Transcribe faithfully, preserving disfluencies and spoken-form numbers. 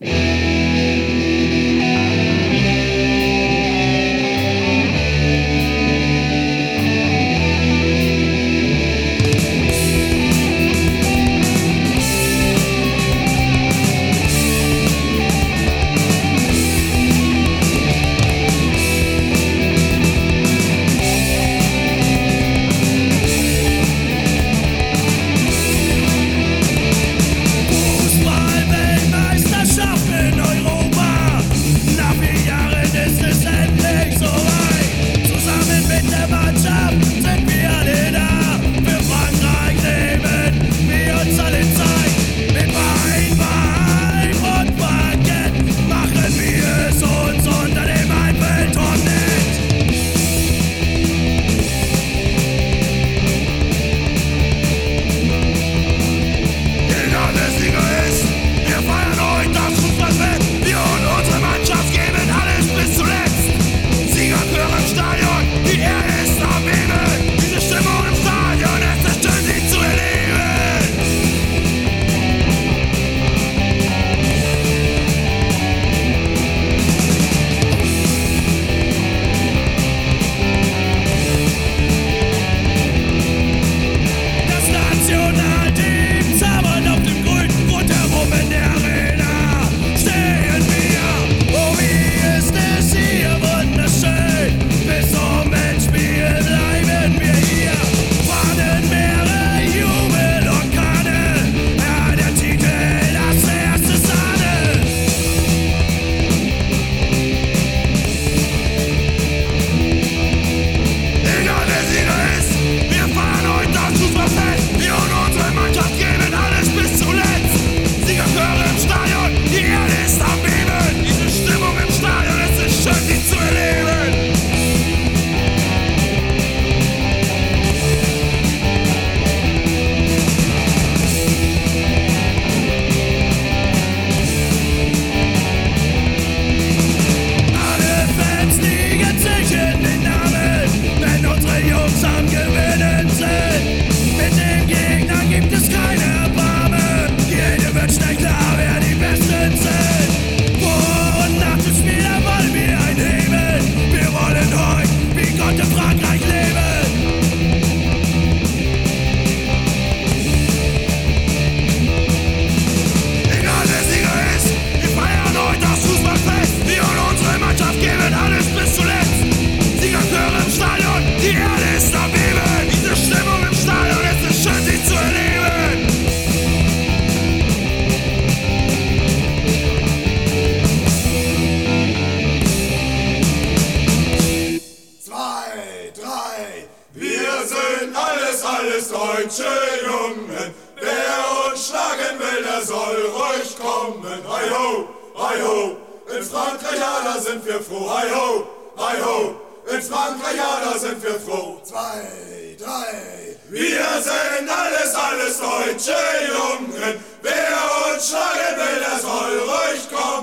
alles deutsche Jungen. Wer uns schlagen will, der soll ruhig kommen. Hi ho, hi ho, in Frankreich, ja, da sind wir froh. Hi ho, hi ho, in Frankreich, ja, da sind wir froh. Zwei, drei, wir sind alles, alles deutsche Jungen. Wer uns schlagen will, der soll ruhig kommen.